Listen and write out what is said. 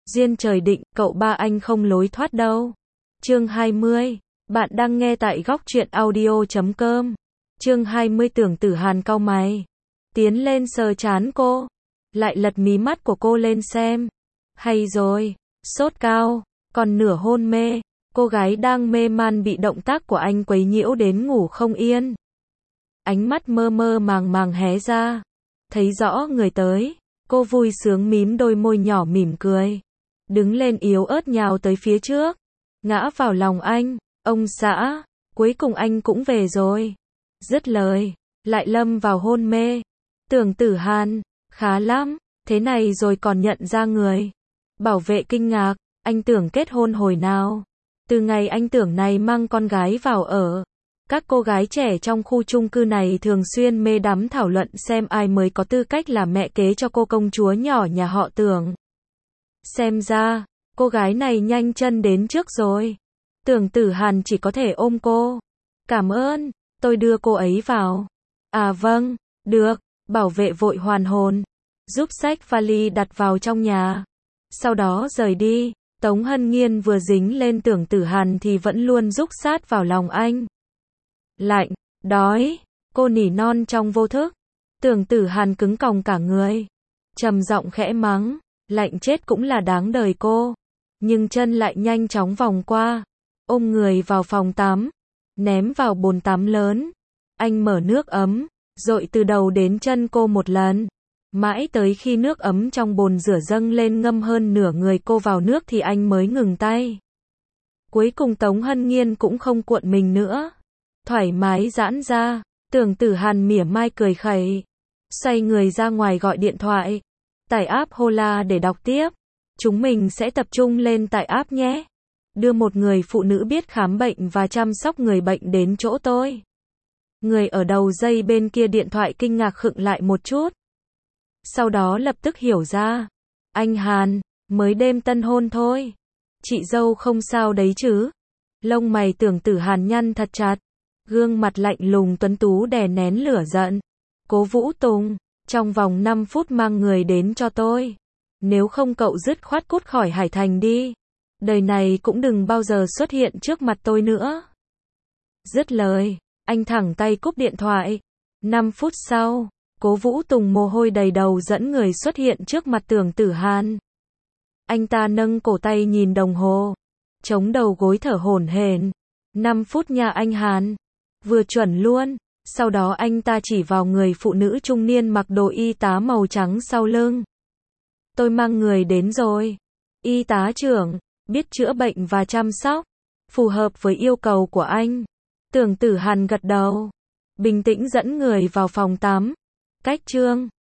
Duyên trời định, cậu ba anh không lối thoát đâu. Chương 20. Bạn đang nghe tại góc truyện audio.com. Chương 20. Tưởng Tử Hàn cau mày, tiến lên sờ trán cô, lại lật mí mắt của cô lên xem. Hay rồi, sốt cao, còn nửa hôn mê. Cô gái đang mê man bị động tác của anh quấy nhiễu đến ngủ không yên. Ánh mắt mơ mơ màng màng hé ra, thấy rõ người tới, cô vui sướng mím đôi môi nhỏ mỉm cười, đứng lên yếu ớt nhào tới phía trước, ngã vào lòng anh. Ông xã, cuối cùng anh cũng về rồi. Dứt lời, lại lâm vào hôn mê. Tưởng Tử Hàn, khá lắm, thế này rồi còn nhận ra người. Bảo vệ kinh ngạc, anh tưởng kết hôn hồi nào? Từ ngày anh tưởng này mang con gái vào ở. Các cô gái trẻ trong khu chung cư này thường xuyên mê đắm thảo luận xem ai mới có tư cách là mẹ kế cho cô công chúa nhỏ nhà họ Tưởng. Xem ra, cô gái này nhanh chân đến trước rồi. Tưởng Tử Hàn chỉ có thể ôm cô. Cảm ơn, tôi đưa cô ấy vào. À vâng, được, bảo vệ vội hoàn hồn, giúp xách vali đặt vào trong nhà. Sau đó rời đi. Tống Hân Nghiên vừa dính lên Tưởng Tử Hàn thì vẫn luôn rúc sát vào lòng anh. Lạnh, đói, cô nỉ non trong vô thức. Tưởng Tử Hàn cứng còng cả người, trầm giọng khẽ mắng, lạnh chết cũng là đáng đời cô. Nhưng chân lại nhanh chóng vòng qua, ôm người vào phòng tắm, ném vào bồn tắm lớn. Anh mở nước ấm, dội từ đầu đến chân cô một lần. Mãi tới khi nước ấm trong bồn rửa dâng lên ngâm hơn nửa người cô vào nước thì anh mới ngừng tay. Cuối cùng Tống Hân Nghiên cũng không cuộn mình nữa, thoải mái giãn ra. Tưởng Tử Hàn mỉa mai cười khẩy, xoay người ra ngoài gọi điện thoại, tải app Hola để đọc tiếp. Chúng mình sẽ tập trung lên tại app nhé. Đưa một người phụ nữ biết khám bệnh và chăm sóc người bệnh đến chỗ tôi. Người ở đầu dây bên kia điện thoại kinh ngạc khựng lại một chút. Sau đó lập tức hiểu ra. Anh Hàn, mới đêm tân hôn thôi. Chị dâu không sao đấy chứ? Lông mày Tưởng Tử Hàn nhăn thật chặt. Gương mặt lạnh lùng tuấn tú đè nén lửa giận. Cố Vũ Tùng, trong vòng 5 phút mang người đến cho tôi. Nếu không cậu dứt khoát cút khỏi Hải Thành đi. Đời này cũng đừng bao giờ xuất hiện trước mặt tôi nữa. Dứt lời, anh thẳng tay cúp điện thoại. 5 phút sau, Cố Vũ Tùng mồ hôi đầy đầu dẫn người xuất hiện trước mặt Tưởng Tử Hàn. Anh ta nâng cổ tay nhìn đồng hồ, chống đầu gối thở hổn hển. 5 phút nha anh Hàn. Vừa chuẩn luôn. Sau đó anh ta chỉ vào người phụ nữ trung niên mặc đồ y tá màu trắng sau lưng. Tôi mang người đến rồi. Y tá trưởng, biết chữa bệnh và chăm sóc, phù hợp với yêu cầu của anh. Tưởng Tử Hàn gật đầu, bình tĩnh dẫn người vào phòng tắm. Cách chương